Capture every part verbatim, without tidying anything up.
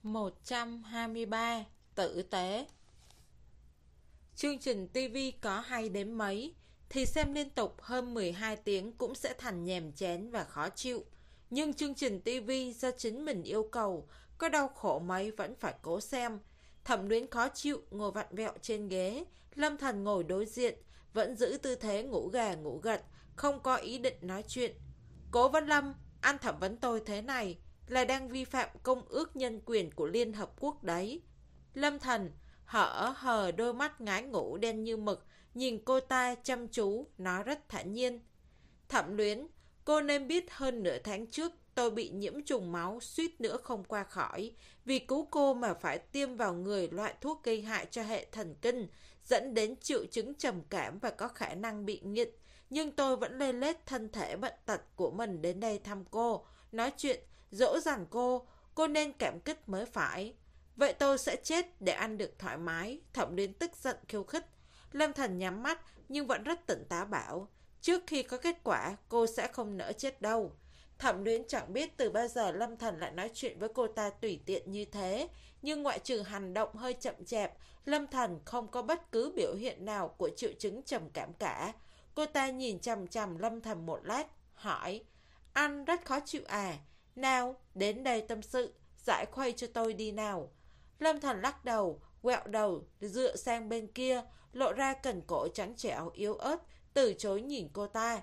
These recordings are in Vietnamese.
một trăm hai mươi ba. Tử tế. Chương trình ti vi có hay đến mấy thì xem liên tục hơn mười hai tiếng cũng sẽ thành nhàm chán và khó chịu. Nhưng chương trình ti vi do chính mình yêu cầu, có đau khổ mấy vẫn phải cố xem. Thẩm Luyến khó chịu ngồi vặn vẹo trên ghế, Lâm Thần ngồi đối diện, vẫn giữ tư thế ngủ gà ngủ gật, không có ý định nói chuyện. Cố Văn Lâm, anh thẩm vấn tôi thế này là đang vi phạm công ước nhân quyền của Liên Hợp Quốc đấy. Lâm Thần hở hờ đôi mắt ngái ngủ đen như mực, nhìn cô ta chăm chú, nói rất thản nhiên. Thẩm Luyến, cô nên biết hơn nửa tháng trước tôi bị nhiễm trùng máu, suýt nữa không qua khỏi. Vì cứu cô mà phải tiêm vào người loại thuốc gây hại cho hệ thần kinh, dẫn đến triệu chứng trầm cảm và có khả năng bị nghiện. Nhưng tôi vẫn lê lết thân thể bệnh tật của mình đến đây thăm cô, nói chuyện, dỗ dành cô, cô nên cảm kích mới phải. Vậy tôi sẽ chết để ăn được thoải mái. Thẩm Luyến tức giận khiêu khích. Lâm Thần nhắm mắt nhưng vẫn rất tỉnh táo bảo, trước khi có kết quả cô sẽ không nỡ chết đâu. Thẩm Luyến chẳng biết từ bao giờ Lâm Thần lại nói chuyện với cô ta tùy tiện như thế, nhưng ngoại trừ hành động hơi chậm chạp, Lâm Thần không có bất cứ biểu hiện nào của triệu chứng trầm cảm cả. Cô ta nhìn chằm chằm Lâm Thần một lát, hỏi, anh rất khó chịu à? Nào, đến đây tâm sự, giải khuây cho tôi đi nào. Lâm Thần lắc đầu, quẹo đầu, dựa sang bên kia, lộ ra cẩn cổ trắng trẻo yếu ớt, từ chối nhìn cô ta.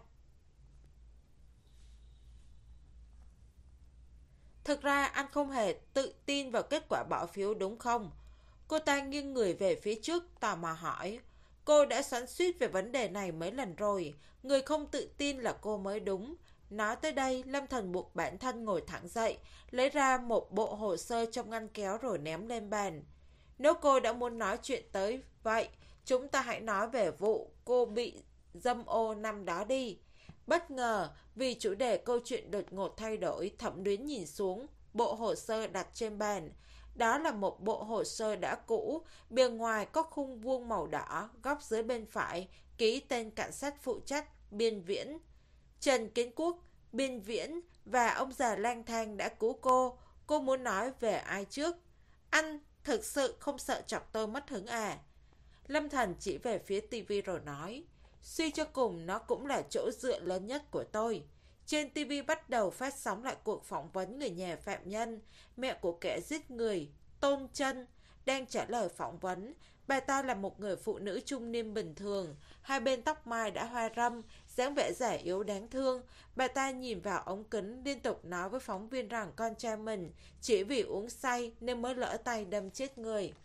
Thực ra anh không hề tự tin vào kết quả bỏ phiếu đúng không? Cô ta nghiêng người về phía trước, tò mò hỏi. Cô đã xoắn xuýt về vấn đề này mấy lần rồi, người không tự tin là cô mới đúng. Nói tới đây, Lâm Thần buộc bản thân ngồi thẳng dậy, lấy ra một bộ hồ sơ trong ngăn kéo rồi ném lên bàn. Nếu cô đã muốn nói chuyện tới vậy, chúng ta hãy nói về vụ cô bị dâm ô năm đó đi. Bất ngờ, vì chủ đề câu chuyện đột ngột thay đổi, Thẩm Luyến nhìn xuống, bộ hồ sơ đặt trên bàn. Đó là một bộ hồ sơ đã cũ, bề ngoài có khung vuông màu đỏ, góc dưới bên phải, ký tên cảnh sát phụ trách, Biên Viễn. Trần Kiến Quốc, Biên Viễn và ông già lang thang đã cứu cô. Cô muốn nói về ai trước? Anh thực sự không sợ chọc tôi mất hứng à? Lâm Thần chỉ về phía tivi rồi nói, suy cho cùng nó cũng là chỗ dựa lớn nhất của tôi. Trên ti vi bắt đầu phát sóng lại cuộc phỏng vấn người nhà phạm nhân, mẹ của kẻ giết người, Tôn Chân, đang trả lời phỏng vấn. Bà ta là một người phụ nữ trung niên bình thường, hai bên tóc mai đã hoa râm, dáng vẻ già yếu đáng thương. Bà ta nhìn vào ống kính liên tục nói với phóng viên rằng con trai mình chỉ vì uống say nên mới lỡ tay đâm chết người.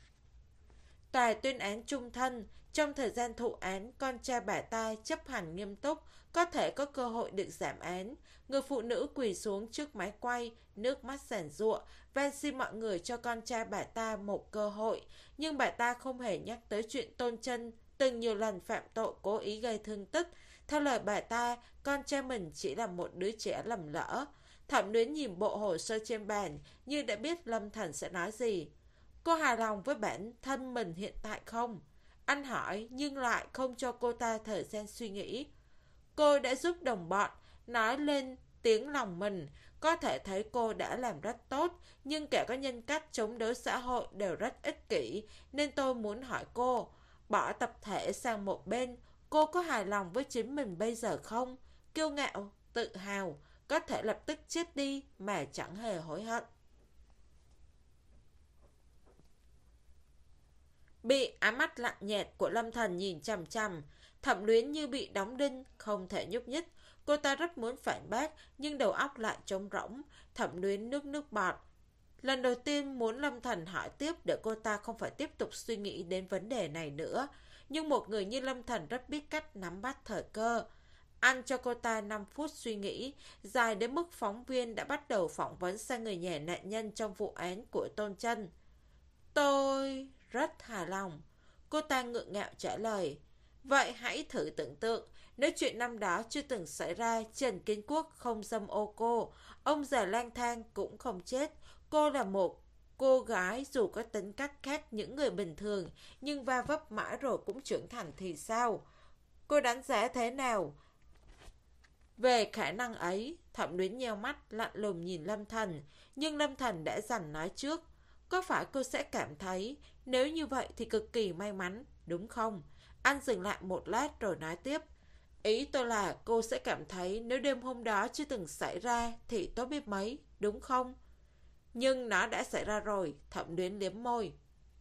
Tòa tuyên án chung thân, trong thời gian thụ án, con trai bà ta chấp hành nghiêm túc, có thể có cơ hội được giảm án. Người phụ nữ quỳ xuống trước máy quay, nước mắt giàn giụa, van xin mọi người cho con trai bà ta một cơ hội. Nhưng bà ta không hề nhắc tới chuyện Tôn Chân từng nhiều lần phạm tội cố ý gây thương tích. Theo lời bà ta, con trai mình chỉ là một đứa trẻ lầm lỡ. Thẩm Luyến nhìn bộ hồ sơ trên bàn, như đã biết Lâm Thần sẽ nói gì. Cô hài lòng với bản thân mình hiện tại không? Anh hỏi nhưng lại không cho cô ta thời gian suy nghĩ. Cô đã giúp đồng bọn nói lên tiếng lòng mình. Có thể thấy cô đã làm rất tốt, nhưng kẻ có nhân cách chống đối xã hội đều rất ích kỷ, nên tôi muốn hỏi cô, bỏ tập thể sang một bên, cô có hài lòng với chính mình bây giờ không? Kiêu ngạo, tự hào, có thể lập tức chết đi mà chẳng hề hối hận. Bị ám mắt lạnh nhạt của Lâm Thần nhìn chằm chằm, Thẩm Luyến như bị đóng đinh, không thể nhúc nhích. Cô ta rất muốn phản bác, nhưng đầu óc lại trống rỗng. Thẩm Luyến nước nước bọt. Lần đầu tiên muốn Lâm Thần hỏi tiếp để cô ta không phải tiếp tục suy nghĩ đến vấn đề này nữa. Nhưng một người như Lâm Thần rất biết cách nắm bắt thời cơ. Anh cho cô ta năm phút suy nghĩ, dài đến mức phóng viên đã bắt đầu phỏng vấn sang người nhà nạn nhân trong vụ án của Tôn Chân. Tôi rất hài lòng. Cô ta ngượng ngạo trả lời. Vậy hãy thử tưởng tượng, nếu chuyện năm đó chưa từng xảy ra, Trần Kiến Quốc không dâm ô cô, ông già lang thang cũng không chết. Cô là một cô gái dù có tính cách khác những người bình thường, nhưng va vấp mãi rồi cũng trưởng thành thì sao? Cô đánh giá thế nào về khả năng ấy? Thẩm Luyến nheo mắt lạnh lùng nhìn Lâm Thần, nhưng Lâm Thần đã dằn nói trước. Có phải cô sẽ cảm thấy nếu như vậy thì cực kỳ may mắn, đúng không? Anh dừng lại một lát rồi nói tiếp. Ý tôi là cô sẽ cảm thấy nếu đêm hôm đó chưa từng xảy ra thì tốt biết mấy, đúng không? Nhưng nó đã xảy ra rồi, Thẩm Luyến liếm môi.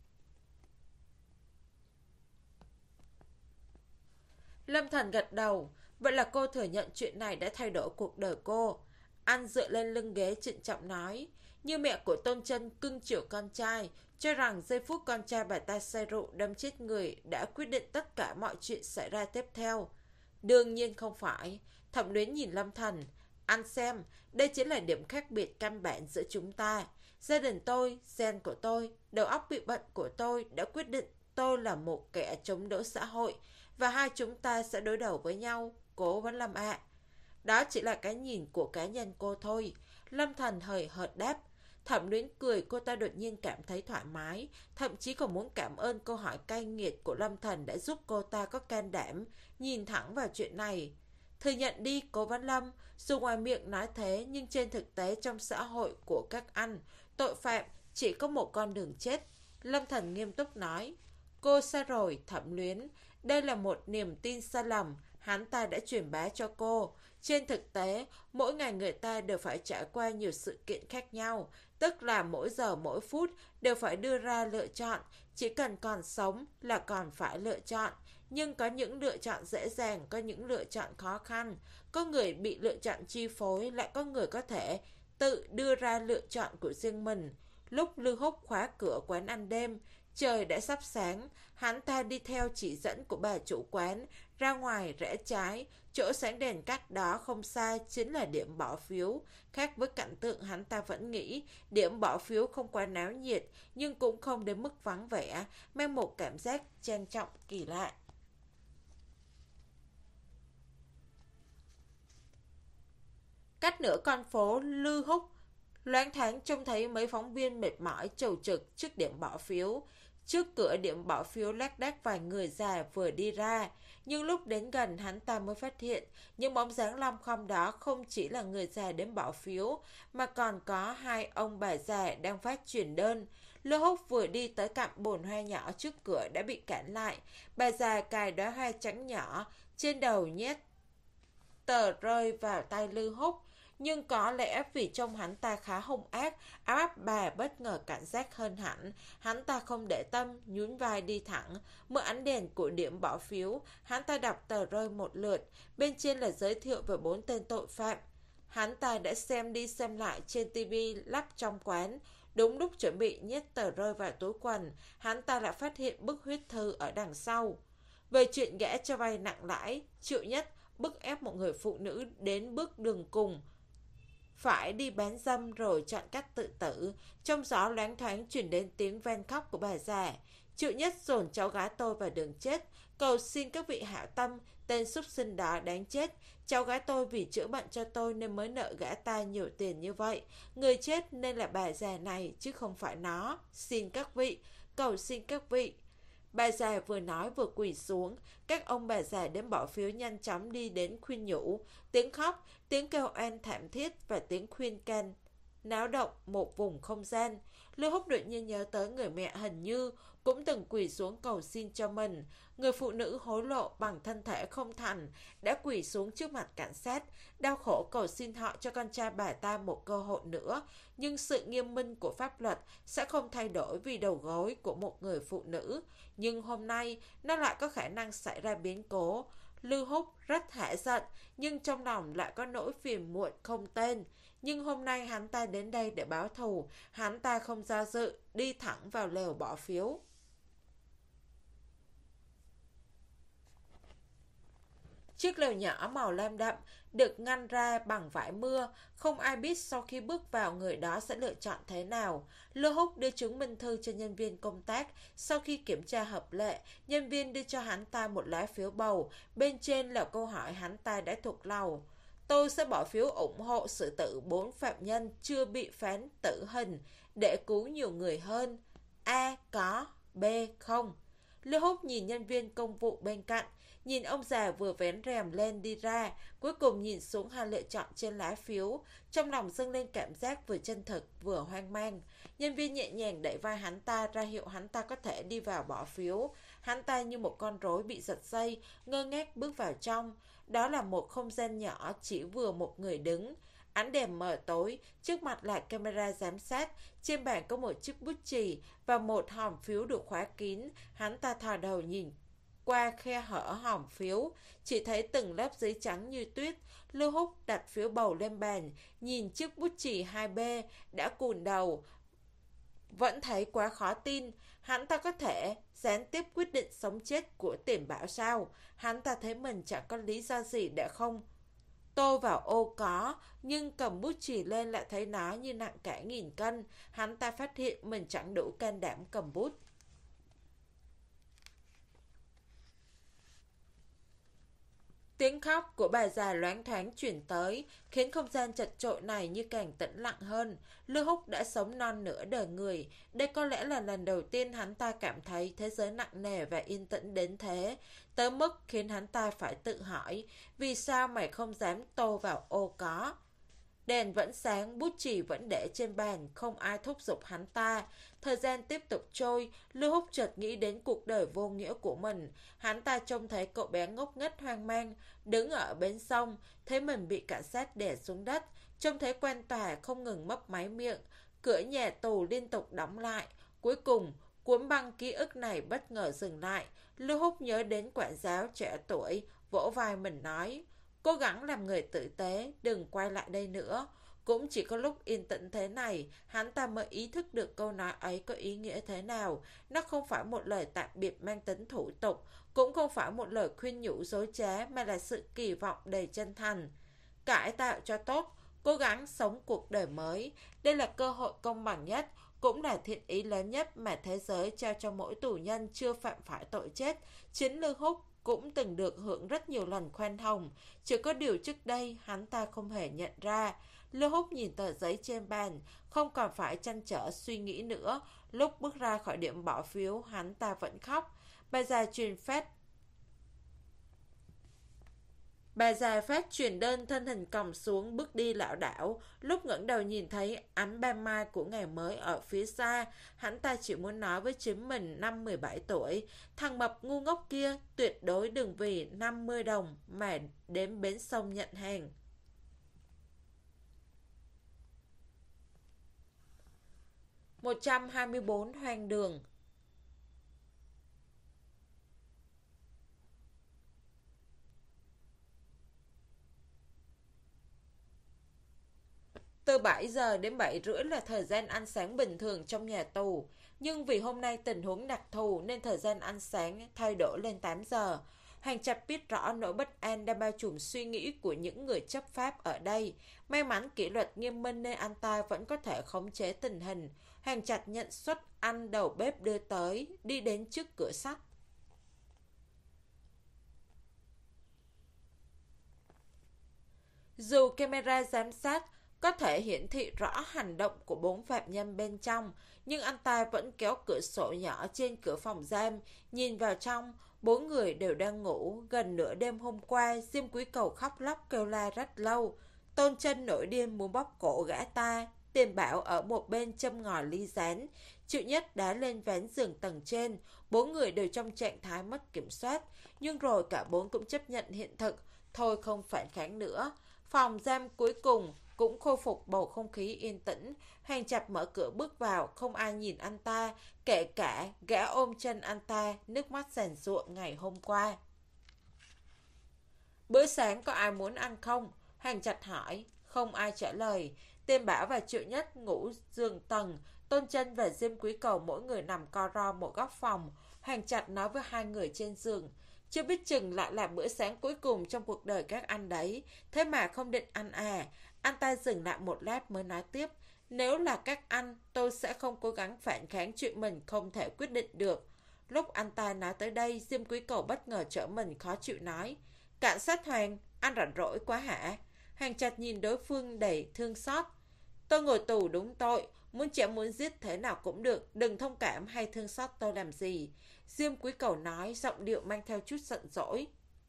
Lâm Thần gật đầu. Vậy là cô thừa nhận chuyện này đã thay đổi cuộc đời cô. Anh dựa lên lưng ghế trịnh trọng nói. Như mẹ của Tôn Chân cưng chiều con trai, cho rằng giây phút con trai bà ta say rượu đâm chết người đã quyết định tất cả mọi chuyện xảy ra tiếp theo. Đương nhiên không phải. Thẩm Luyến nhìn Lâm Thần. Anh xem, đây chính là điểm khác biệt căn bản giữa chúng ta. Gia đình tôi, gen của tôi, đầu óc bị bệnh của tôi đã quyết định tôi là một kẻ chống đỡ xã hội. Và hai chúng ta sẽ đối đầu với nhau. Cố vẫn Lâm ạ. Đó chỉ là cái nhìn của cá nhân cô thôi. Lâm Thần hời hợt đáp. Thẩm Luyến cười, cô ta đột nhiên cảm thấy thoải mái. Thậm chí còn muốn cảm ơn câu hỏi cay nghiệt của Lâm Thần đã giúp cô ta có can đảm nhìn thẳng vào chuyện này. Thừa nhận đi, Cố Văn Lâm. Dù ngoài miệng nói thế, nhưng trên thực tế trong xã hội của các anh, tội phạm chỉ có một con đường chết. Lâm Thần nghiêm túc nói. Cô sai rồi, Thẩm Luyến. Đây là một niềm tin sai lầm hắn ta đã truyền bá cho cô. Trên thực tế, mỗi ngày người ta đều phải trải qua nhiều sự kiện khác nhau, tức là mỗi giờ mỗi phút đều phải đưa ra lựa chọn. Chỉ cần còn sống là còn phải lựa chọn. Nhưng có những lựa chọn dễ dàng, có những lựa chọn khó khăn. Có người bị lựa chọn chi phối, lại có người có thể tự đưa ra lựa chọn của riêng mình. Lúc Lưu Húc khóa cửa quán ăn đêm, trời đã sắp sáng, hắn ta đi theo chỉ dẫn của bà chủ quán, ra ngoài rẽ trái, chỗ sáng đèn cách đó không xa chính là điểm bỏ phiếu. Khác với cảnh tượng hắn ta vẫn nghĩ, điểm bỏ phiếu không quá náo nhiệt, nhưng cũng không đến mức vắng vẻ, mang một cảm giác trang trọng kỳ lạ. Cách nửa con phố Lư Húc, loáng thoáng trông thấy mấy phóng viên mệt mỏi chầu trực trước điểm bỏ phiếu. Trước cửa điểm bỏ phiếu lác đác vài người già vừa đi ra, nhưng lúc đến gần hắn ta mới phát hiện những bóng dáng lom khom đó không chỉ là người già đến bỏ phiếu, mà còn có hai ông bà già đang phát truyền đơn. Lô Húc vừa đi tới cạnh bồn hoa nhỏ trước cửa đã bị cản lại. Bà già cài đóa hoa trắng nhỏ trên đầu nhét tờ rơi vào tay Lư Húc. Nhưng có lẽ vì trông hắn ta khá hung ác, áo áp bà bất ngờ cảnh giác hơn hẳn. Hắn ta không để tâm, nhún vai đi thẳng. Mượn ánh đèn của điểm bỏ phiếu, hắn ta đọc tờ rơi một lượt. Bên trên là giới thiệu về bốn tên tội phạm. Hắn ta đã xem đi xem lại trên tivi lắp trong quán. Đúng lúc chuẩn bị nhét tờ rơi vào túi quần, hắn ta lại phát hiện bức huyết thư ở đằng sau. Về chuyện gã cho vay nặng lãi, Triệu Nhất bức ép một người phụ nữ đến bước đường cùng, phải đi bán dâm rồi chọn cách tự tử. Trong gió loáng thoáng chuyển đến tiếng van khóc của bà già. Triệu Nhất dồn cháu gái tôi vào đường chết, cầu xin các vị hảo tâm, tên súc sinh đó đáng chết. Cháu gái tôi vì chữa bệnh cho tôi nên mới nợ gã ta nhiều tiền như vậy. Người chết nên là bà già này chứ không phải nó. Xin các vị, cầu xin các vị. Bà già vừa nói vừa quỳ xuống. Các ông bà già đến bỏ phiếu nhanh chóng đi đến khuyên nhủ. Tiếng khóc, tiếng kêu oan thảm thiết và tiếng khuyên can náo động một vùng không gian. Lưu Húc đột nhiên nhớ tới người mẹ hình như cũng từng quỳ xuống cầu xin cho mình. Người phụ nữ hối lộ bằng thân thể không thành đã quỳ xuống trước mặt cảnh sát, đau khổ cầu xin họ cho con trai bà ta một cơ hội nữa. Nhưng sự nghiêm minh của pháp luật sẽ không thay đổi vì đầu gối của một người phụ nữ. Nhưng hôm nay nó lại có khả năng xảy ra biến cố. Lưu Húc rất hả giận, nhưng trong lòng lại có nỗi phiền muộn không tên. Nhưng hôm nay hắn ta đến đây để báo thù, hắn ta không do dự, đi thẳng vào lều bỏ phiếu. Chiếc lều nhỏ màu lam đậm được ngăn ra bằng vải mưa, không ai biết sau khi bước vào người đó sẽ lựa chọn thế nào. Lưu Húc đưa chứng minh thư cho nhân viên công tác. Sau khi kiểm tra hợp lệ, nhân viên đưa cho hắn ta một lá phiếu bầu, bên trên là câu hỏi hắn ta đã thuộc lòng. Tôi sẽ bỏ phiếu ủng hộ xử tử bốn phạm nhân chưa bị phán tử hình để cứu nhiều người hơn. A. Có. B. Không. Lưu Húc nhìn nhân viên công vụ bên cạnh. Nhìn ông già vừa vén rèm lên đi ra, cuối cùng nhìn xuống hai lựa chọn trên lá phiếu. Trong lòng dâng lên cảm giác vừa chân thực vừa hoang mang. Nhân viên nhẹ nhàng đẩy vai hắn ta ra hiệu hắn ta có thể đi vào bỏ phiếu. Hắn ta như một con rối bị giật dây, ngơ ngác bước vào trong. Đó là một không gian nhỏ chỉ vừa một người đứng. Ánh đèn mờ tối, trước mặt là camera giám sát, trên bàn có một chiếc bút chì và một hòm phiếu được khóa kín. Hắn ta thò đầu nhìn qua khe hở hòm phiếu, chỉ thấy từng lớp giấy trắng như tuyết. Lưu Húc đặt phiếu bầu lên bàn, nhìn chiếc bút chì hai B đã cùn đầu. Vẫn thấy quá khó tin, hắn ta có thể gián tiếp quyết định sống chết của Tiền Bảo sao? Hắn ta thấy mình chẳng có lý do gì để không tô vào ô có, nhưng cầm bút chì lên lại thấy nó như nặng cả nghìn cân. Hắn ta phát hiện mình chẳng đủ can đảm cầm bút. Tiếng khóc của bà già loáng thoáng chuyển tới, khiến không gian chật chội này như càng tĩnh lặng hơn. Lưu Húc đã sống non nửa đời người. Đây có lẽ là lần đầu tiên hắn ta cảm thấy thế giới nặng nề và yên tĩnh đến thế, tới mức khiến hắn ta phải tự hỏi, vì sao mày không dám tô vào ô có? Đèn vẫn sáng, bút chì vẫn để trên bàn, không ai thúc giục hắn ta. Thời gian tiếp tục trôi, Lưu Húc chợt nghĩ đến cuộc đời vô nghĩa của mình. Hắn ta trông thấy cậu bé ngốc nghếch hoang mang, đứng ở bên sông, thấy mình bị cảnh sát đè xuống đất, trông thấy quan tòa không ngừng mấp máy miệng, cửa nhà tù liên tục đóng lại. Cuối cùng, cuốn băng ký ức này bất ngờ dừng lại. Lưu Húc nhớ đến quản giáo trẻ tuổi, vỗ vai mình nói: cố gắng làm người tử tế, đừng quay lại đây nữa. Cũng chỉ có lúc yên tĩnh thế này, hắn ta mới ý thức được câu nói ấy có ý nghĩa thế nào. Nó không phải một lời tạm biệt mang tính thủ tục, cũng không phải một lời khuyên nhủ dối trá, mà là sự kỳ vọng đầy chân thành. Cải tạo cho tốt, cố gắng sống cuộc đời mới. Đây là cơ hội công bằng nhất, cũng là thiện ý lớn nhất mà thế giới trao cho mỗi tù nhân chưa phạm phải tội chết. Chính Lưu Húc cũng từng được hưởng rất nhiều lần khoan hồng, chỉ có điều trước đây hắn ta không hề nhận ra. Lưu Húc nhìn tờ giấy trên bàn, không còn phải trăn trở suy nghĩ nữa. Lúc bước ra khỏi điểm bỏ phiếu, hắn ta vẫn khóc. Bà già truyền phát Bà già phát truyền đơn, thân hình còng xuống, bước đi lảo đảo. Lúc ngẩng đầu nhìn thấy ánh ban mai của ngày mới ở phía xa, hắn ta chỉ muốn nói với chính mình năm mười bảy tuổi: thằng mập ngu ngốc kia, tuyệt đối đừng vì năm mươi đồng mà đến bến sông nhận hàng. một trăm hai mươi bốn hoang đường. Từ bảy giờ đến bảy rưỡi là thời gian ăn sáng bình thường trong nhà tù. Nhưng vì hôm nay tình huống đặc thù nên thời gian ăn sáng thay đổi lên tám giờ. Hoàng Trạch biết rõ nỗi bất an đang bao trùm suy nghĩ của những người chấp pháp ở đây. May mắn kỷ luật nghiêm minh nên anh ta vẫn có thể khống chế tình hình. Hoàng Trạch nhận suất ăn đầu bếp đưa tới, đi đến trước cửa sắt. Dù camera giám sát có thể hiển thị rõ hành động của bốn phạm nhân bên trong, nhưng anh ta vẫn kéo cửa sổ nhỏ trên cửa phòng giam, nhìn vào trong. Bốn người đều đang ngủ. Gần nửa đêm hôm qua, Diêm Quý Cầu khóc lóc kêu la rất lâu. Tôn Chân nổi điên muốn bóp cổ gã ta. Tiền Bảo ở một bên châm ngòi ly rán. Triệu Nhất đá lên ván giường tầng trên. Bốn người đều trong trạng thái mất kiểm soát, nhưng rồi cả bốn cũng chấp nhận hiện thực, thôi không phản kháng nữa. Phòng giam cuối cùng cũng khôi phục bầu không khí yên tĩnh. Hoàng Trạch mở cửa bước vào, không ai nhìn anh ta, kể cả gã ôm chân anh ta, nước mắt giàn giụa ngày hôm qua. Bữa sáng có ai muốn ăn không? Hoàng Trạch hỏi. Không ai trả lời. Tiền Bảo và Triệu Nhất ngủ giường tầng, Tôn Chân và Diêm Quý Cầu mỗi người nằm co ro một góc phòng. Hoàng Trạch nói với hai người trên giường: chưa biết chừng lại là bữa sáng cuối cùng trong cuộc đời các anh đấy. Thế mà không định ăn à? Anh ta dừng lại một lát mới nói tiếp: nếu là các anh, tôi sẽ không cố gắng phản kháng chuyện mình không thể quyết định được. Lúc anh ta nói tới đây, Diêm Quý Cầu bất ngờ trở mình khó chịu nói: cảnh sát Hoàng, anh rảnh rỗi quá hả? Hoàng Trạch nhìn đối phương đầy thương xót. Tôi ngồi tù đúng tội, muốn chém muốn giết thế nào cũng được, đừng thông cảm hay thương xót tôi làm gì. Diêm Quý Cầu nói, giọng điệu mang theo chút giận dỗi.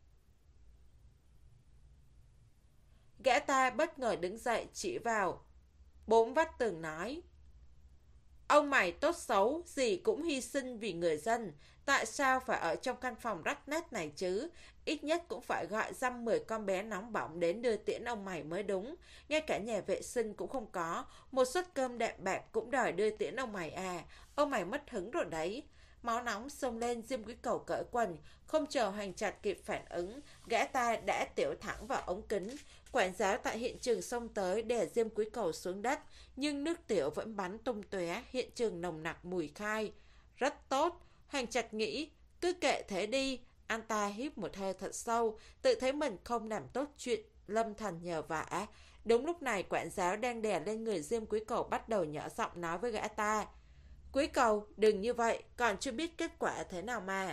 Gã ta bất ngờ đứng dậy chỉ vào bốn vách tường nói: Ông mày tốt xấu gì cũng hy sinh vì người dân, tại sao phải ở trong căn phòng rách nát này chứ? Ít nhất cũng phải gọi dăm mười con bé nóng bỏng đến đưa tiễn ông mày mới đúng. Ngay cả nhà vệ sinh cũng không có, một suất cơm đạm bạc cũng đòi đưa tiễn ông mày à? Ông mày mất hứng rồi đấy. Máu nóng xông lên, Diêm Quý Cầu cởi quần, không chờ Hoành Trạch kịp phản ứng, gã ta đã tiểu thẳng vào ống kính. Quản giáo tại hiện trường xông tới đè Diêm Quý Cầu xuống đất, nhưng nước tiểu vẫn bắn tung tóe, hiện trường nồng nặc mùi khai. Rất tốt, Hoành Trạch nghĩ, cứ kệ thế đi. Anh ta hít một hơi thật sâu, tự thấy mình không làm tốt chuyện lâm thần nhờ vả. Đúng lúc này quản giáo đang đè lên người Diêm Quý Cầu bắt đầu nhỏ giọng nói với gã ta: Quý Cầu, đừng như vậy, còn chưa biết kết quả thế nào mà.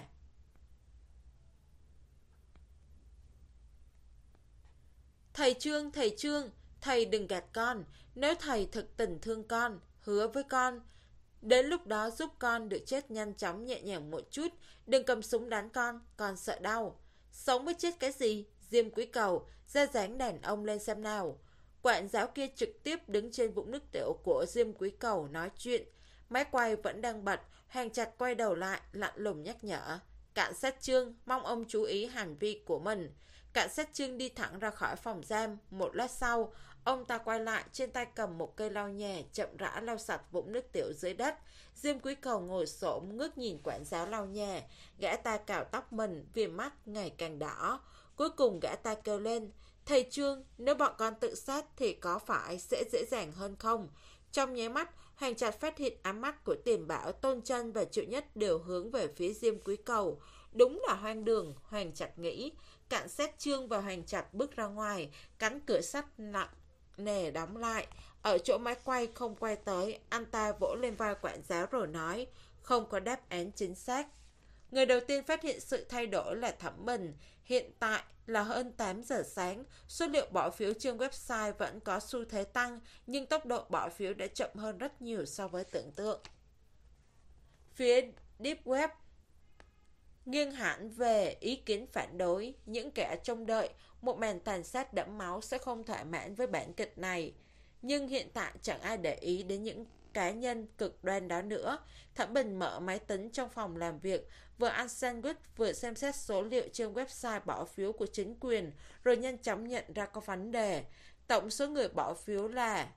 Thầy Trương, thầy Trương, thầy đừng gạt con. Nếu thầy thực tình thương con, hứa với con, đến lúc đó giúp con được chết nhanh chóng nhẹ nhàng một chút. Đừng cầm súng đánh con, con sợ đau. Sống với chết cái gì? Diêm Quý Cầu, ra dáng đàn ông lên xem nào. Quản giáo kia trực tiếp đứng trên vũng nước tiểu của Diêm Quý Cầu nói chuyện. Máy quay vẫn đang bật, Hoành Trạch quay đầu lại, lạnh lùng nhắc nhở: Cảnh sát Trương, mong ông chú ý hành vi của mình. Cảnh sát Trương đi thẳng ra khỏi phòng giam. Một lát sau, ông ta quay lại, trên tay cầm một cây lau nhẹ, chậm rãi lau sạch vũng nước tiểu dưới đất. Diêm Quý Cầu ngồi xổm ngước nhìn quản giáo lau nhẹ. Gã ta cào tóc mình, viền mắt ngày càng đỏ. Cuối cùng gã ta kêu lên: Thầy Trương, nếu bọn con tự sát thì có phải sẽ dễ dàng hơn không? Trong nháy mắt, Hoành Trạch phát hiện ánh mắt của Tiền Bảo, Tôn Chân và Triệu Nhất đều hướng về phía Diêm Quý Cầu. Đúng là hoang đường, Hoành Trạch nghĩ. Cảnh sát Trương và Hoành Trạch bước ra ngoài, cánh cửa sắt nặng nề đóng lại. Ở chỗ máy quay không quay tới, anh ta vỗ lên vai quản giáo rồi nói: Không có đáp án chính xác. Người đầu tiên phát hiện sự thay đổi là Thẩm Bình. Hiện tại là hơn tám giờ sáng, số liệu bỏ phiếu trên website vẫn có xu thế tăng, nhưng tốc độ bỏ phiếu đã chậm hơn rất nhiều so với tưởng tượng. Phía Deep Web nghiêng hẳn về ý kiến phản đối, những kẻ trông đợi một màn tàn sát đẫm máu sẽ không thỏa mãn với bản kịch này. Nhưng hiện tại chẳng ai để ý đến những cá nhân cực đoan đó nữa. Thẩm Bình mở máy tính trong phòng làm việc, vừa ăn sandwich vừa xem xét số liệu trên website bỏ phiếu của chính quyền, rồi nhanh chóng nhận ra có vấn đề. Tổng số người bỏ phiếu là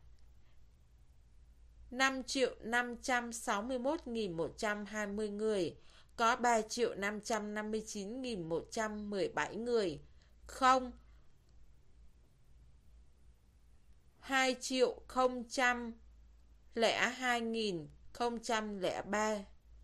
năm triệu năm trăm sáu mươi mốt nghìn một trăm hai mươi người, có ba triệu năm trăm năm mươi chín nghìn một trăm mười bảy người, không hai triệu không trăm lẻ hai nghìn không trăm lẻ ba.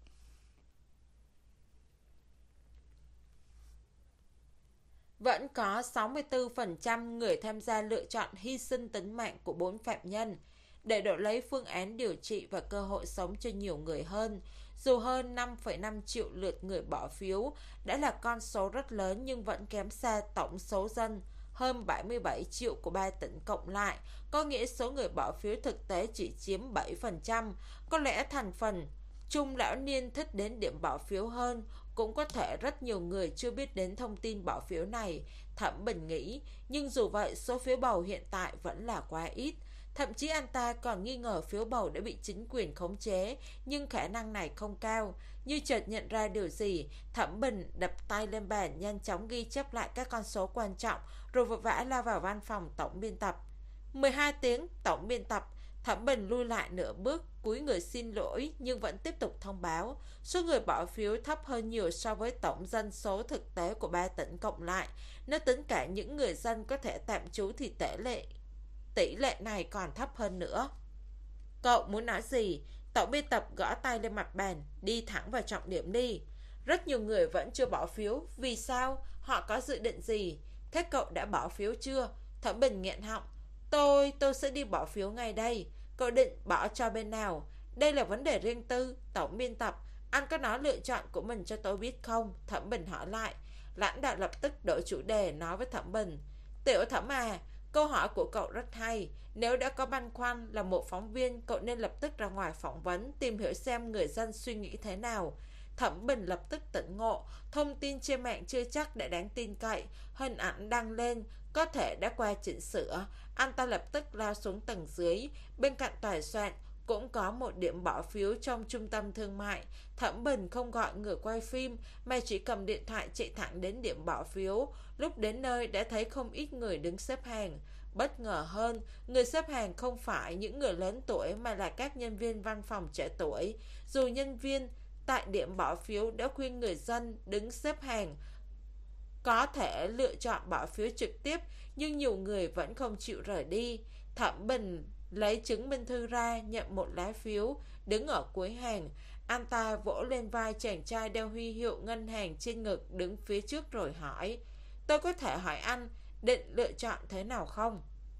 Vẫn có sáu mươi tư phần trăm người tham gia lựa chọn hy sinh tính mạng của bốn phạm nhân để đổi lấy phương án điều trị và cơ hội sống cho nhiều người hơn. Dù hơn năm phẩy năm triệu lượt người bỏ phiếu đã là con số rất lớn, nhưng vẫn kém xa tổng số dân hơn bảy mươi bảy triệu của ba tỉnh cộng lại, có nghĩa số người bỏ phiếu thực tế chỉ chiếm bảy phần trăm. Có lẽ thành phần trung lão niên thích đến điểm bỏ phiếu hơn, cũng có thể rất nhiều người chưa biết đến thông tin bỏ phiếu này, Thẩm Bình nghĩ. Nhưng dù vậy, số phiếu bầu hiện tại vẫn là quá ít. Thậm chí anh ta còn nghi ngờ phiếu bầu đã bị chính quyền khống chế, nhưng khả năng này không cao. Như chợt nhận ra điều gì, Thẩm Bình đập tay lên bàn, nhanh chóng ghi chép lại các con số quan trọng, rồi vội vã lao vào văn phòng tổng biên tập. mười hai tiếng, tổng biên tập. Thẩm Bình lui lại nửa bước, cúi người xin lỗi, nhưng vẫn tiếp tục thông báo. Số người bỏ phiếu thấp hơn nhiều so với tổng dân số thực tế của ba tỉnh cộng lại. Nếu tính cả những người dân có thể tạm trú thì tỷ lệ tỷ lệ này còn thấp hơn nữa. Cậu muốn nói gì? Tổng biên tập gõ tay lên mặt bàn, đi thẳng vào trọng điểm đi. Rất nhiều người vẫn chưa bỏ phiếu. Vì sao? Họ có dự định gì? Thế cậu đã bỏ phiếu chưa? Thẩm Bình nghẹn họng. Tôi, tôi sẽ đi bỏ phiếu ngay đây. Cậu định bỏ cho bên nào? Đây là vấn đề riêng tư. Tổng biên tập, anh có nói lựa chọn của mình cho tôi biết không? Thẩm Bình hỏi lại. Lãnh đạo lập tức đổi chủ đề, nói với Thẩm Bình. Tiểu Thẩm à, câu hỏi của cậu rất hay. Nếu đã có băn khoăn là một phóng viên, cậu nên lập tức ra ngoài phỏng vấn, tìm hiểu xem người dân suy nghĩ thế nào. Thẩm Bình lập tức tỉnh ngộ. Thông tin trên mạng chưa chắc đã đáng tin cậy. Hình ảnh đăng lên, có thể đã qua chỉnh sửa. Anh ta lập tức lao xuống tầng dưới. Bên cạnh tòa soạn cũng có một điểm bỏ phiếu trong trung tâm thương mại. Thẩm Bình không gọi người quay phim mà chỉ cầm điện thoại chạy thẳng đến điểm bỏ phiếu. Lúc đến nơi đã thấy không ít người đứng xếp hàng. Bất ngờ hơn, người xếp hàng không phải những người lớn tuổi mà là các nhân viên văn phòng trẻ tuổi. Dù nhân viên tại điểm bỏ phiếu đã khuyên người dân đứng xếp hàng có thể lựa chọn bỏ phiếu trực tiếp, nhưng nhiều người vẫn không chịu rời đi. Thẩm Bình lấy chứng minh thư ra, nhận một lá phiếu, đứng ở cuối hàng. Anh ta vỗ lên vai chàng trai đeo huy hiệu ngân hàng trên ngực đứng phía trước rồi hỏi: "Tôi có thể hỏi anh định lựa chọn thế nào không?"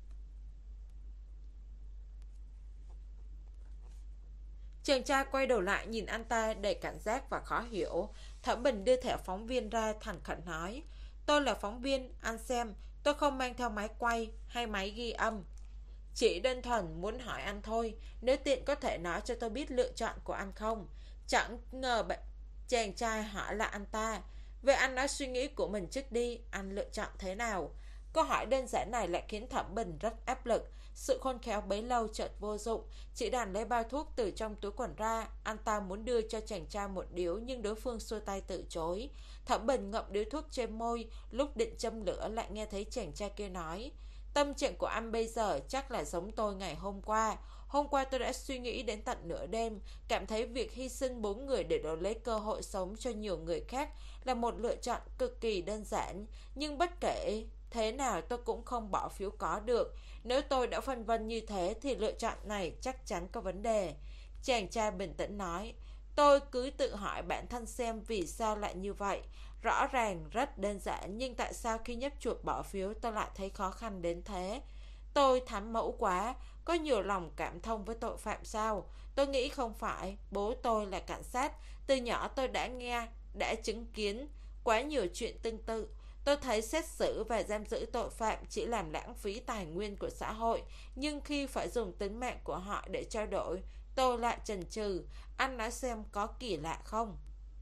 Chàng trai quay đầu lại nhìn anh ta đầy cảnh giác và khó hiểu. Thẩm Bình đưa thẻ phóng viên ra, thành khẩn nói: "Tôi là phóng viên, anh xem, tôi không mang theo máy quay hay máy ghi âm. Chỉ đơn thuần muốn hỏi anh thôi, nếu tiện có thể nói cho tôi biết lựa chọn của anh không?" Chẳng ngờ bạn chàng trai hỏi là anh ta: "Vậy anh nói suy nghĩ của mình trước đi, anh lựa chọn thế nào?" Câu hỏi đơn giản này lại khiến Thẩm Bình rất áp lực. Sự khôn khéo bấy lâu chợt vô dụng. Chỉ đàn lấy bao thuốc từ trong túi quần ra. Anh ta muốn đưa cho chàng trai một điếu, nhưng đối phương xua tay từ chối. Thẩm Bình ngậm điếu thuốc trên môi, lúc định châm lửa lại nghe thấy chàng trai kia nói: "Tâm trạng của anh bây giờ chắc là giống tôi ngày hôm qua. Hôm qua tôi đã suy nghĩ đến tận nửa đêm, cảm thấy việc hy sinh bốn người để đổi lấy cơ hội sống cho nhiều người khác là một lựa chọn cực kỳ đơn giản. Nhưng bất kể thế nào tôi cũng không bỏ phiếu có được. Nếu tôi đã phân vân như thế thì lựa chọn này chắc chắn có vấn đề." Chàng trai bình tĩnh nói: "Tôi cứ tự hỏi bản thân xem vì sao lại như vậy. Rõ ràng rất đơn giản, nhưng tại sao khi nhấp chuột bỏ phiếu tôi lại thấy khó khăn đến thế? Tôi thánh mẫu quá, có nhiều lòng cảm thông với tội phạm sao? Tôi nghĩ không phải. Bố tôi là cảnh sát. Từ nhỏ tôi đã nghe, đã chứng kiến quá nhiều chuyện tương tự. Tôi thấy xét xử và giam giữ tội phạm chỉ làm lãng phí tài nguyên của xã hội. Nhưng khi phải dùng tính mạng của họ để trao đổi, tôi lại chần chừ. Anh nói xem có kỳ lạ không?"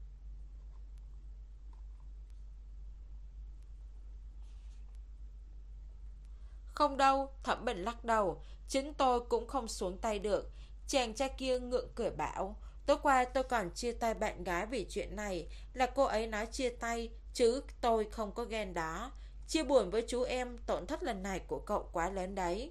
"Không đâu." Thẩm Bình lắc đầu: "Chính tôi cũng không xuống tay được." Chàng trai kia ngượng cười bảo: "Tối qua tôi còn chia tay bạn gái vì chuyện này. Là cô ấy nói chia tay, chứ tôi không có ghen đó. Chia buồn với chú em, tổn thất lần này của cậu quá lớn đấy."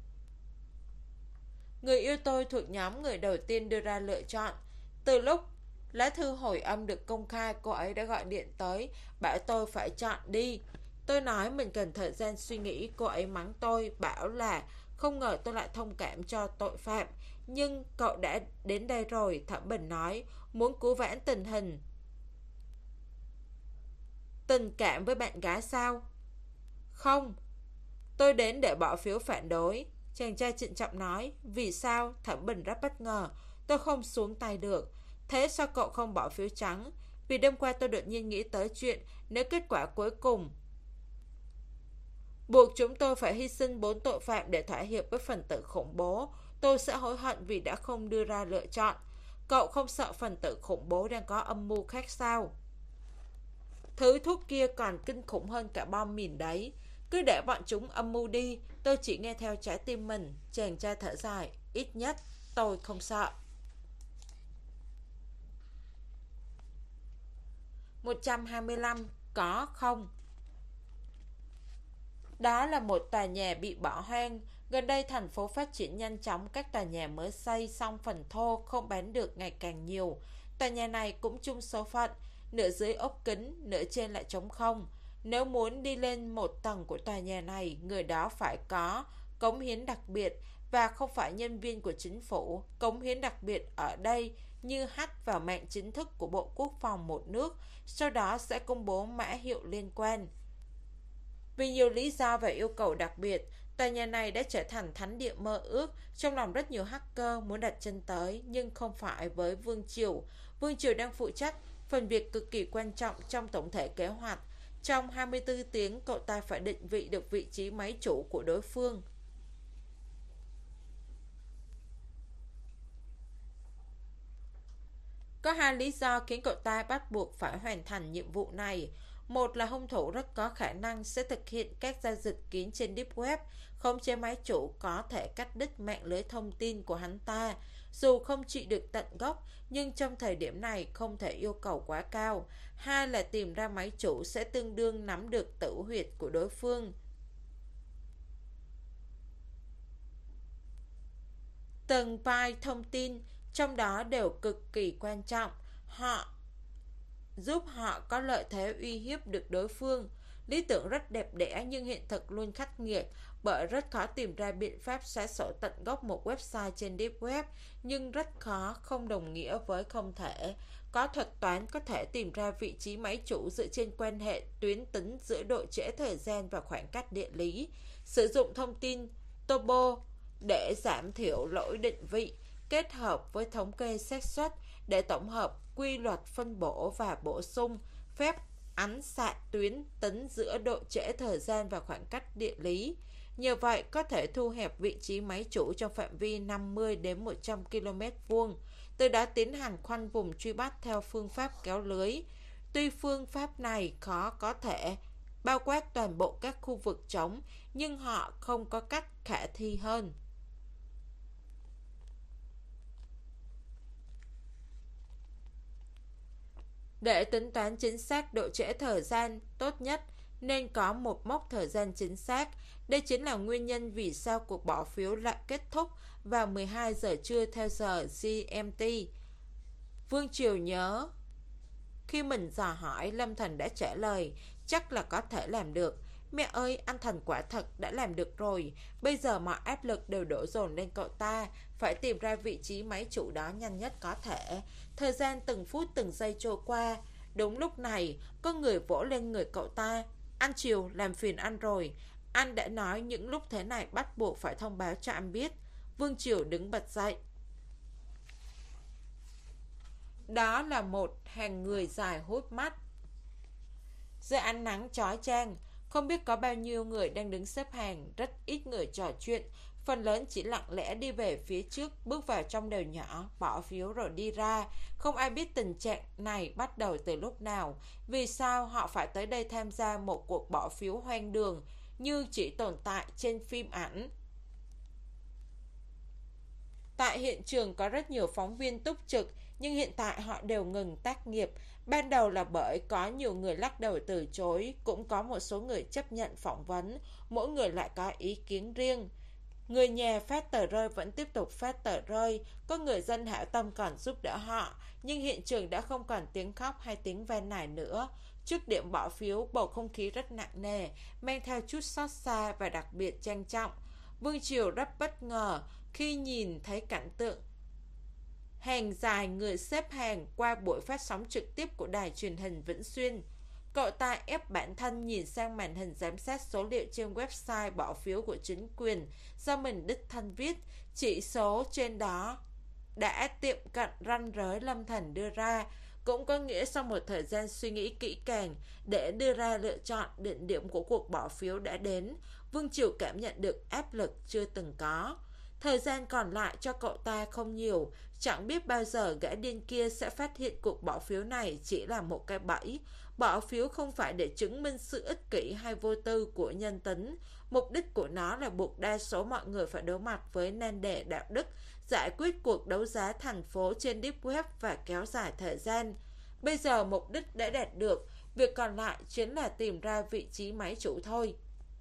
Người yêu tôi thuộc nhóm người đầu tiên đưa ra lựa chọn. Từ lúc lá thư hồi âm được công khai, cô ấy đã gọi điện tới, bảo tôi phải chọn đi. Tôi nói mình cần thời gian suy nghĩ. Cô ấy mắng tôi, bảo là không ngờ tôi lại thông cảm cho tội phạm. Nhưng cậu đã đến đây rồi, Thẩm Bình nói, muốn cứu vãn tình hình. Tình cảm với bạn gái sao? Không, tôi đến để bỏ phiếu phản đối. Chàng trai trịnh trọng nói. Vì sao? Thẩm Bình rất bất ngờ. Tôi không xuống tay được. Thế sao cậu không bỏ phiếu trắng? Vì đêm qua tôi đột nhiên nghĩ tới chuyện nếu kết quả cuối cùng buộc chúng tôi phải hy sinh bốn tội phạm để thỏa hiệp với phần tử khủng bố, tôi sẽ hối hận vì đã không đưa ra lựa chọn. Cậu không sợ phần tử khủng bố đang có âm mưu khác sao? Thứ thuốc kia còn kinh khủng hơn cả bom mìn đấy. Cứ để bọn chúng âm mưu đi, tôi chỉ nghe theo trái tim mình. Chàng trai thở dài. Ít nhất tôi không sợ. Một trăm hai mươi lăm. Có không? Đó là một tòa nhà bị bỏ hoang. Gần đây thành phố phát triển nhanh chóng, các tòa nhà mới xây xong phần thô không bán được ngày càng nhiều. Tòa nhà này cũng chung số phận, nửa dưới ốp kính, nửa trên lại trống không. Nếu muốn đi lên một tầng của tòa nhà này, người đó phải có cống hiến đặc biệt và không phải nhân viên của chính phủ. Cống hiến đặc biệt ở đây như hack vào mạng chính thức của Bộ Quốc phòng một nước, sau đó sẽ công bố mã hiệu liên quan. Vì nhiều lý do và yêu cầu đặc biệt, tòa nhà này đã trở thành thánh địa mơ ước trong lòng rất nhiều hacker muốn đặt chân tới, nhưng không phải với Vương Triều. Vương Triều đang phụ trách phần việc cực kỳ quan trọng trong tổng thể kế hoạch. Trong hai mươi tư tiếng, cậu ta phải định vị được vị trí máy chủ của đối phương. Có hai lý do khiến cậu ta bắt buộc phải hoàn thành nhiệm vụ này. Một là hung thủ rất có khả năng sẽ thực hiện các giao dịch kín trên Deep Web, khống chế máy chủ có thể cắt đứt mạng lưới thông tin của hắn ta. Dù không trị được tận gốc, nhưng trong thời điểm này không thể yêu cầu quá cao. Hai là tìm ra máy chủ sẽ tương đương nắm được tử huyệt của đối phương. Từng byte thông tin trong đó đều cực kỳ quan trọng. Họ giúp họ có lợi thế uy hiếp được đối phương. Lý tưởng rất đẹp đẽ nhưng hiện thực luôn khắc nghiệt, bởi rất khó tìm ra biện pháp xóa sổ tận gốc một website trên Deep Web, nhưng rất khó không đồng nghĩa với không thể. Có thuật toán có thể tìm ra vị trí máy chủ dựa trên quan hệ tuyến tính giữa độ trễ thời gian và khoảng cách địa lý. Sử dụng thông tin Turbo để giảm thiểu lỗi định vị, kết hợp với thống kê xác suất để tổng hợp quy luật phân bổ và bổ sung phép ánh xạ tuyến tính giữa độ trễ thời gian và khoảng cách địa lý. Như vậy có thể thu hẹp vị trí máy chủ trong phạm vi năm mươi đến một trăm ki lô mét vuông, từ đó tiến hành khoanh vùng truy bắt theo phương pháp kéo lưới. Tuy phương pháp này khó có thể bao quát toàn bộ các khu vực trống, nhưng họ không có cách khả thi hơn. Để tính toán chính xác độ trễ thời gian, tốt nhất nên có một mốc thời gian chính xác. Đây chính là nguyên nhân vì sao cuộc bỏ phiếu lại kết thúc vào mười hai giờ trưa theo giờ giê em tê. Vương Triều nhớ, khi mình dò hỏi, Lâm Thần đã trả lời, chắc là có thể làm được. Mẹ ơi, anh Thành quả thật đã làm được rồi. Bây giờ mọi áp lực đều đổ dồn lên cậu ta, phải tìm ra vị trí máy chủ đó nhanh nhất có thể. Thời gian từng phút từng giây trôi qua. Đúng lúc này, có người vỗ lên người cậu ta. Anh Triều, làm phiền anh rồi. Anh đã nói những lúc thế này bắt buộc phải thông báo cho anh biết. Vương Triều đứng bật dậy. Đó là một hàng người dài hút mắt. Dưới ánh nắng chói chang, không biết có bao nhiêu người đang đứng xếp hàng, rất ít người trò chuyện, phần lớn chỉ lặng lẽ đi về phía trước, bước vào trong lều nhỏ, bỏ phiếu rồi đi ra. Không ai biết tình trạng này bắt đầu từ lúc nào, vì sao họ phải tới đây tham gia một cuộc bỏ phiếu hoang đường như chỉ tồn tại trên phim ảnh. Tại hiện trường có rất nhiều phóng viên túc trực, nhưng hiện tại họ đều ngừng tác nghiệp. Ban đầu là bởi có nhiều người lắc đầu từ chối, cũng có một số người chấp nhận phỏng vấn, mỗi người lại có ý kiến riêng. Người nhà phát tờ rơi vẫn tiếp tục phát tờ rơi, có người dân hảo tâm còn giúp đỡ họ, nhưng hiện trường đã không còn tiếng khóc hay tiếng van nài nữa. Trước điểm bỏ phiếu, bầu không khí rất nặng nề, mang theo chút xót xa và đặc biệt trang trọng. Vương Triều rất bất ngờ khi nhìn thấy cảnh tượng hàng dài người xếp hàng qua buổi phát sóng trực tiếp của đài truyền hình Vĩnh Xuyên. Cậu ta ép bản thân nhìn sang màn hình giám sát số liệu trên website bỏ phiếu của chính quyền do mình đích thân viết. Chỉ số trên đó đã tiệm cận ranh giới Lâm Thần đưa ra, cũng có nghĩa sau một thời gian suy nghĩ kỹ càng để đưa ra lựa chọn, định điểm của cuộc bỏ phiếu đã đến. Vương Triều cảm nhận được áp lực chưa từng có. Thời gian còn lại cho cậu ta không nhiều, chẳng biết bao giờ gã điên kia sẽ phát hiện cuộc bỏ phiếu này chỉ là một cái bẫy. Bỏ phiếu không phải để chứng minh sự ích kỷ hay vô tư của nhân tính. Mục đích của nó là buộc đa số mọi người phải đối mặt với nan đề đạo đức, giải quyết cuộc đấu giá thành phố trên Deep Web và kéo dài thời gian. Bây giờ mục đích đã đạt được, việc còn lại chính là tìm ra vị trí máy chủ thôi.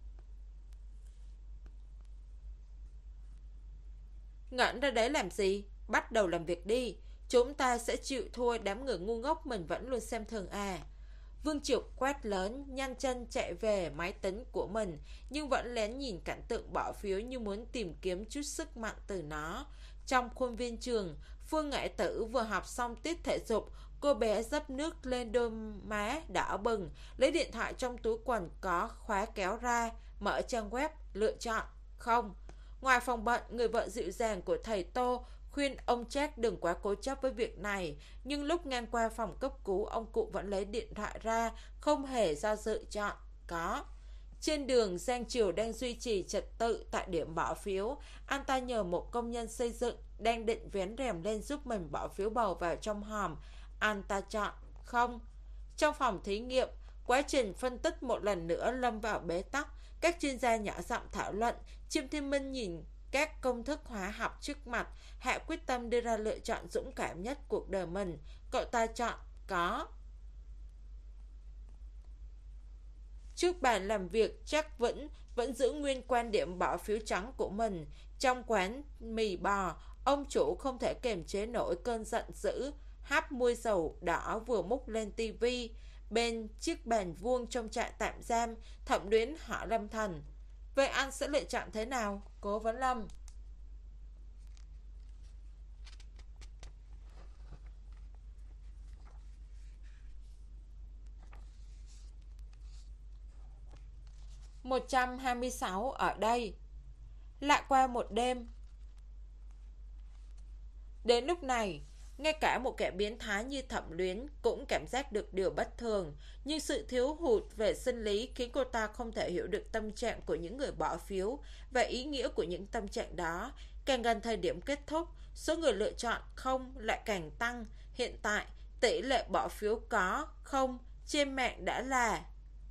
Ngẩn ra đấy làm gì? Bắt đầu làm việc đi. Chúng ta sẽ chịu thua đám người ngu ngốc mình vẫn luôn xem thường à. Vương Triều quát lớn, nhanh chân chạy về máy tính của mình, nhưng vẫn lén nhìn cảnh tượng bỏ phiếu như muốn tìm kiếm chút sức mạnh từ nó. Trong khuôn viên trường, Phương Ngải Tử vừa học xong tiết thể dục. Cô bé dấp nước lên đôi má đỏ bừng, lấy điện thoại trong túi quần có khóa kéo ra, mở trang web, lựa chọn không. Ngoài phòng bệnh, người vợ dịu dàng của thầy Tô khuyên ông Jack đừng quá cố chấp với việc này, nhưng lúc ngang qua phòng cấp cứu, ông cụ vẫn lấy điện thoại ra, không hề do dự chọn có. Trên đường, Giang Triều đang duy trì trật tự tại điểm bỏ phiếu. Anh ta nhờ một công nhân xây dựng đang định vén rèm lên giúp mình bỏ phiếu bầu vào trong hòm. Anh ta chọn không. Trong phòng thí nghiệm, Quá trình phân tích một lần nữa lâm vào bế tắc. Các chuyên gia nhỏ giọng thảo luận. Chiêm Thiên Minh nhìn các công thức hóa học trước mặt, hạ quyết tâm đưa ra lựa chọn dũng cảm nhất cuộc đời mình. Cậu ta chọn có. Trước bàn làm việc, Trác Vĩnh vẫn giữ nguyên quan điểm bỏ phiếu trắng của mình. Trong quán mì bò, ông chủ không thể kiềm chế nổi cơn giận dữ, háp muôi dầu đỏ vừa múc lên tivi. Bên chiếc bàn vuông trong trại tạm giam, Thẩm Luyến hỏi Lâm Thần: vậy anh sẽ lựa chọn thế nào, Cố Vấn Lâm? một trăm hai mươi sáu ở đây. Lại qua một đêm. Đến lúc này, ngay cả một kẻ biến thái như Thẩm Luyến cũng cảm giác được điều bất thường, nhưng sự thiếu hụt về sinh lý khiến cô ta không thể hiểu được tâm trạng của những người bỏ phiếu và ý nghĩa của những tâm trạng đó. Càng gần thời điểm kết thúc, số người lựa chọn không lại càng tăng. Hiện tại, tỷ lệ bỏ phiếu có, không trên mạng đã là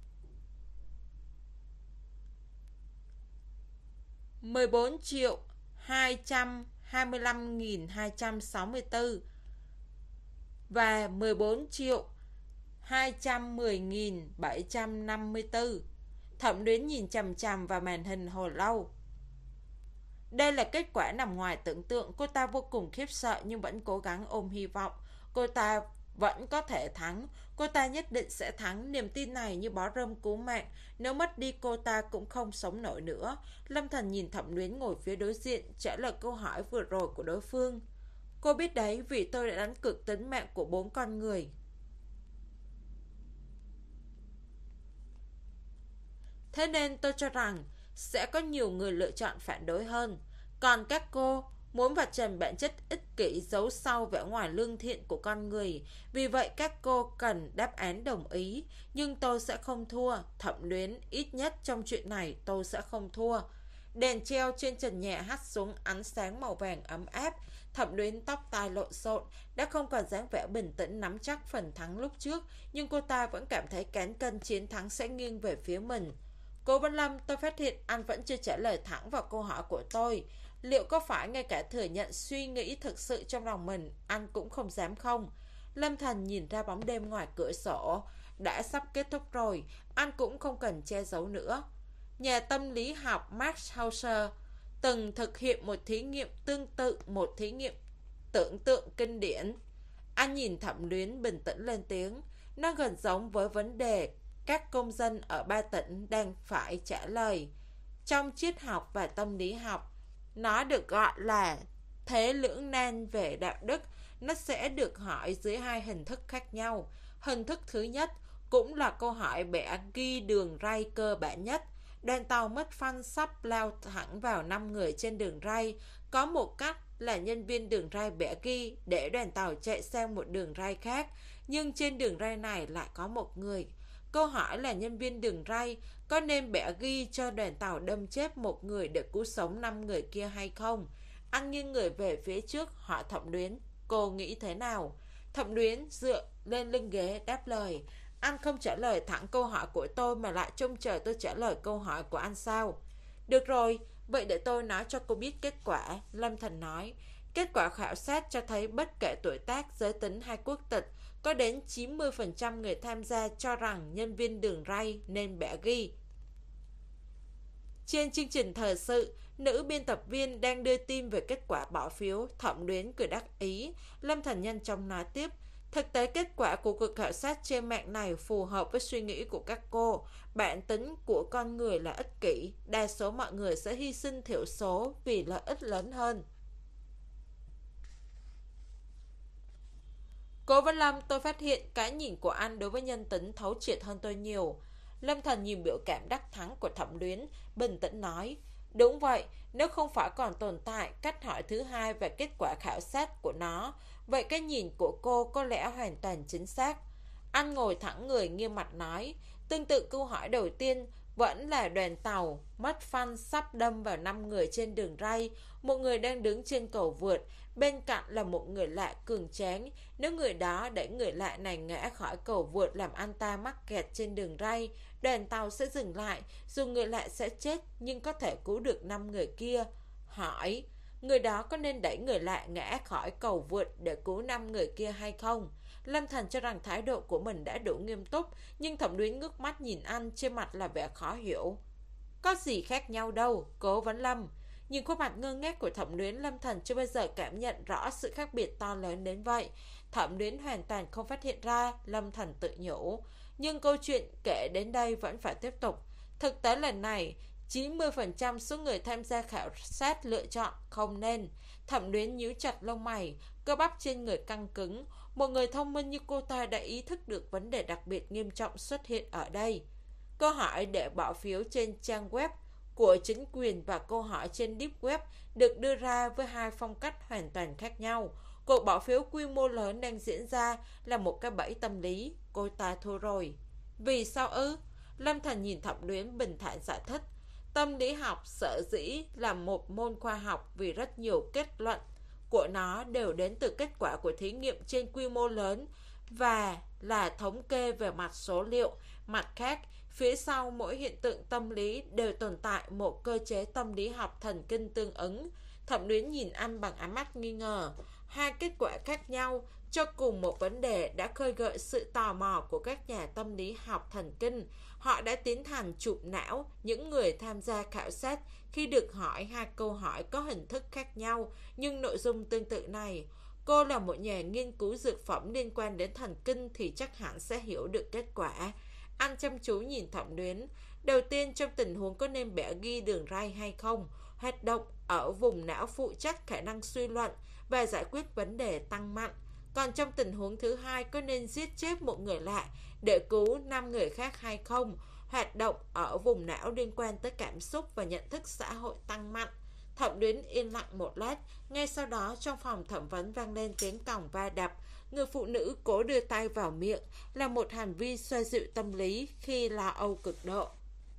mười bốn triệu hai trăm hai mươi lăm nghìn hai trăm sáu mươi tư và mười bốn triệu hai trăm mười nghìn bảy trăm năm mươi tư. Thẩm Luyến nhìn chằm chằm vào màn hình hồi lâu. Đây là kết quả nằm ngoài tưởng tượng. Cô ta vô cùng khiếp sợ nhưng vẫn cố gắng ôm hy vọng. Cô ta vẫn có thể thắng. Cô ta nhất định sẽ thắng. Niềm tin này như bó rơm cứu mạng. Nếu mất đi cô ta cũng không sống nổi nữa. Lâm Thần nhìn Thẩm Luyến ngồi phía đối diện, trả lời câu hỏi vừa rồi của đối phương. Cô biết đấy, vì tôi đã đánh cược tính mạng của bốn con người. Thế nên tôi cho rằng sẽ có nhiều người lựa chọn phản đối hơn. Còn các cô muốn vạch trần bản chất ích kỷ giấu sau vẻ ngoài lương thiện của con người. Vì vậy các cô cần đáp án đồng ý. Nhưng tôi sẽ không thua. Thẩm Luyến, ít nhất trong chuyện này tôi sẽ không thua. Đèn treo trên trần nhà hắt xuống ánh sáng màu vàng ấm áp. Thẩm Luyến tóc tai lộn xộn, đã không còn dáng vẻ bình tĩnh nắm chắc phần thắng lúc trước, nhưng cô ta vẫn cảm thấy cán cân chiến thắng sẽ nghiêng về phía mình. Cố Văn Lâm, tôi phát hiện anh vẫn chưa trả lời thẳng vào câu hỏi của tôi. Liệu có phải ngay cả thừa nhận suy nghĩ thực sự trong lòng mình anh cũng không dám không? Lâm Thần nhìn ra bóng đêm ngoài cửa sổ. Đã sắp kết thúc rồi, anh cũng không cần che giấu nữa. Nhà tâm lý học Max Hauser từng thực hiện một thí nghiệm tương tự, một thí nghiệm tưởng tượng kinh điển. Anh nhìn Thẩm Luyến bình tĩnh lên tiếng. Nó gần giống với vấn đề các công dân ở ba tỉnh đang phải trả lời. Trong triết học và tâm lý học, nó được gọi là thế lưỡng nan về đạo đức. Nó sẽ được hỏi dưới hai hình thức khác nhau. Hình thức thứ nhất cũng là câu hỏi bẻ ghi đường ray cơ bản nhất. Đoàn tàu mất phanh sắp lao thẳng vào năm người trên đường ray. Có một cách là nhân viên đường ray bẻ ghi để đoàn tàu chạy sang một đường ray khác, nhưng trên đường ray này lại có một người. Câu hỏi là nhân viên đường ray có nên bẻ ghi cho đoàn tàu đâm chết một người để cứu sống năm người kia hay không? Anh nghiêng người về phía trước hỏi Thẩm Luyến, cô nghĩ thế nào? Thẩm Luyến dựa lên lưng ghế đáp lời. Anh không trả lời thẳng câu hỏi của tôi mà lại trông chờ tôi trả lời câu hỏi của anh sao? Được rồi, vậy để tôi nói cho cô biết kết quả. Lâm Thần nói. Kết quả khảo sát cho thấy bất kể tuổi tác, giới tính hay quốc tịch, có đến chín mươi phần trăm người tham gia cho rằng nhân viên đường ray nên bẻ ghi. Trên chương trình thời sự, nữ biên tập viên đang đưa tin về kết quả bỏ phiếu. Thẩm Luyến cười đắc ý. Lâm Thần nhanh chóng nói tiếp. Thực tế kết quả của cuộc khảo sát trên mạng này phù hợp với suy nghĩ của các cô. Bản tính của con người là ích kỷ. Đa số mọi người sẽ hy sinh thiểu số vì lợi ích lớn hơn. Cố Văn Lâm, tôi phát hiện cái nhìn của anh đối với nhân tính thấu triệt hơn tôi nhiều. Lâm Thần nhìn biểu cảm đắc thắng của Thẩm Luyến, bình tĩnh nói. Đúng vậy, nếu không phải còn tồn tại cách hỏi thứ hai và kết quả khảo sát của nó, vậy cái nhìn của cô có lẽ hoàn toàn chính xác. Anh ngồi thẳng người nghiêm mặt nói. Tương tự câu hỏi đầu tiên vẫn là đoàn tàu mất phanh sắp đâm vào năm người trên đường ray. Một người đang đứng trên cầu vượt. Bên cạnh là một người lạ cường tráng. Nếu người đó đẩy người lạ này ngã khỏi cầu vượt làm anh ta mắc kẹt trên đường ray, đoàn tàu sẽ dừng lại. Dù người lạ sẽ chết nhưng có thể cứu được năm người kia. Hỏi, người đó có nên đẩy người lạ ngã khỏi cầu vượt để cứu năm người kia hay không? Lâm Thành cho rằng thái độ của mình đã đủ nghiêm túc, nhưng Thẩm Luyến ngước mắt nhìn anh, trên mặt là vẻ khó hiểu. Có gì khác nhau đâu, Cố Vấn Lâm. Nhìn khuôn mặt ngơ ngác của Thẩm Luyến, Lâm Thành chưa bao giờ cảm nhận rõ sự khác biệt to lớn đến vậy. Thẩm Luyến hoàn toàn không phát hiện ra, Lâm Thành tự nhủ. Nhưng câu chuyện kể đến đây vẫn phải tiếp tục. Thực tế lần này, chín mươi phần trăm số người tham gia khảo sát lựa chọn không nên. Thẩm Luyến nhíu chặt lông mày, cơ bắp trên người căng cứng. Một người thông minh như cô ta đã ý thức được vấn đề đặc biệt nghiêm trọng xuất hiện ở đây. Câu hỏi để bỏ phiếu trên trang web của chính quyền và câu hỏi trên deep web được đưa ra với hai phong cách hoàn toàn khác nhau. Cuộc bỏ phiếu quy mô lớn đang diễn ra là một cái bẫy tâm lý. Cô ta thua rồi. Vì sao ư? Lâm Thành nhìn Thẩm Luyến bình thản giải thích. Tâm lý học sở dĩ là một môn khoa học vì rất nhiều kết luận của nó đều đến từ kết quả của thí nghiệm trên quy mô lớn và là thống kê về mặt số liệu. Mặt khác, phía sau mỗi hiện tượng tâm lý đều tồn tại một cơ chế tâm lý học thần kinh tương ứng. Thẩm Luyến nhìn anh bằng ánh mắt nghi ngờ. Hai kết quả khác nhau cho cùng một vấn đề đã khơi gợi sự tò mò của các nhà tâm lý học thần kinh. Họ đã tiến hành chụp não những người tham gia khảo sát khi được hỏi hai câu hỏi có hình thức khác nhau nhưng nội dung tương tự này. Cô là một nhà nghiên cứu dược phẩm liên quan đến thần kinh thì chắc hẳn sẽ hiểu được kết quả. Anh chăm chú nhìn Thẩm Luyến. Đầu tiên, trong tình huống có nên bẻ ghi đường ray hay không, hoạt động ở vùng não phụ trách khả năng suy luận và giải quyết vấn đề tăng mạnh. Còn trong tình huống thứ hai, có nên giết chết một người lạ để cứu năm người khác hay không, hoạt động ở vùng não liên quan tới cảm xúc và nhận thức xã hội tăng mạnh. Thẩm Luyến yên lặng một lát, ngay sau đó trong phòng thẩm vấn vang lên tiếng còng va đập. Người phụ nữ cố đưa tay vào miệng, là một hành vi xoa dịu tâm lý khi lo âu cực độ.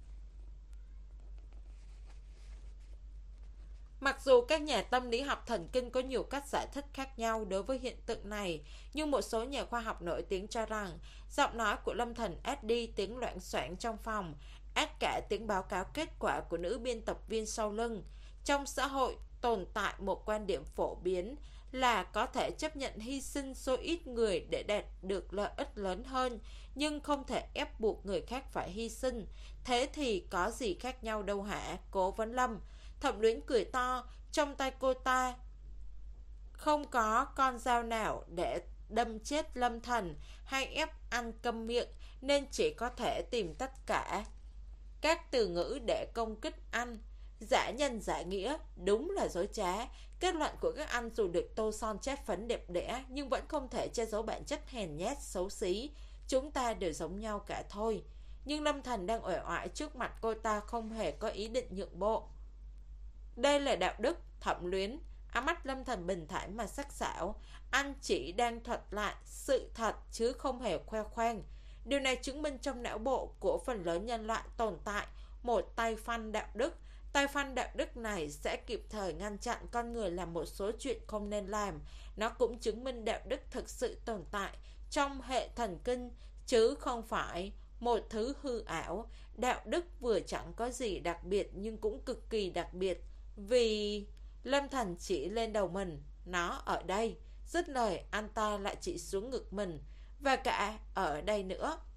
Mặc dù các nhà tâm lý học thần kinh có nhiều cách giải thích khác nhau đối với hiện tượng này, nhưng một số nhà khoa học nổi tiếng cho rằng giọng nói của Lâm Thành át đi tiếng loảng xoảng trong phòng, át cả tiếng báo cáo kết quả của nữ biên tập viên sau lưng. Trong xã hội tồn tại một quan điểm phổ biến là có thể chấp nhận hy sinh số ít người để đạt được lợi ích lớn hơn, nhưng không thể ép buộc người khác phải hy sinh. Thế thì có gì khác nhau đâu hả, Cố Vấn Lâm? Thẩm Luyến cười to, trong tay cô ta không có con dao nào để đâm chết Lâm Thành hay ép anh câm miệng, nên chỉ có thể tìm tất cả các từ ngữ để công kích anh. Giả nhân giả nghĩa, đúng là dối trá. Kết luận của các anh dù được tô son chét phấn đẹp đẽ nhưng vẫn không thể che giấu bản chất hèn nhát xấu xí. Chúng ta đều giống nhau cả thôi. Nhưng Lâm Thành đang uể oải trước mặt cô ta không hề có ý định nhượng bộ. Đây là đạo đức, Thẩm Luyến. Ánh mắt Lâm Thành bình thản mà sắc sảo. Anh chỉ đang thuật lại sự thật chứ không hề khoe khoang. Điều này chứng minh trong não bộ của phần lớn nhân loại tồn tại một tay phanh đạo đức. Tay phanh đạo đức này sẽ kịp thời ngăn chặn con người làm một số chuyện không nên làm. Nó cũng chứng minh đạo đức thực sự tồn tại trong hệ thần kinh chứ không phải một thứ hư ảo. Đạo đức vừa chẳng có gì đặc biệt nhưng cũng cực kỳ đặc biệt. Vì... Lâm Thành chỉ lên đầu mình. Nó ở đây. Dứt lời anh ta lại chỉ xuống ngực mình. Và cả ở đây nữa.